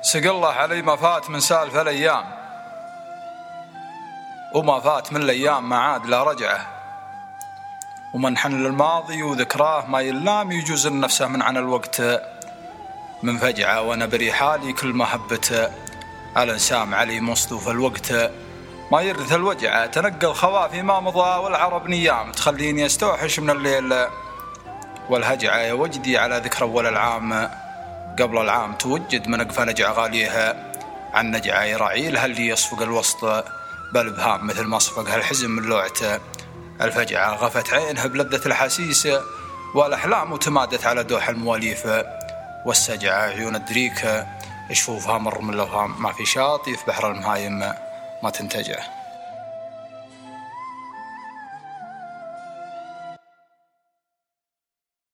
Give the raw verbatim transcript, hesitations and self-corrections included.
سق الله علي ما فات من سالف الأيام، وما فات من الأيام ما عاد لا رجعه، ومن حن للماضي وذكراه ما يلام يجوز نفسه من عن الوقت من فجعة. وأنا بري حالي كل ما هبت على انسام علي مصطوف الوقت، ما يرث الوجعة تنقل خوافي ما مضى، والعرب نيام تخليني استوحش من الليل والهجعة. يا وجدي على ذكر أول العام قبل العام توجد من أقفى نجع غاليها، عن نجعة يراعيلها اللي يصفق الوسط بالبهام مثل ما صفق هالحزن من لوعته. الفجعة غفت عينها بلذة الحسيس، والأحلام تمادت على دوح المواليف، والسجعة عيون الدريكة شفوفها مر من الأفهام، ما في شاطئ في بحر المهايم ما تنتجع.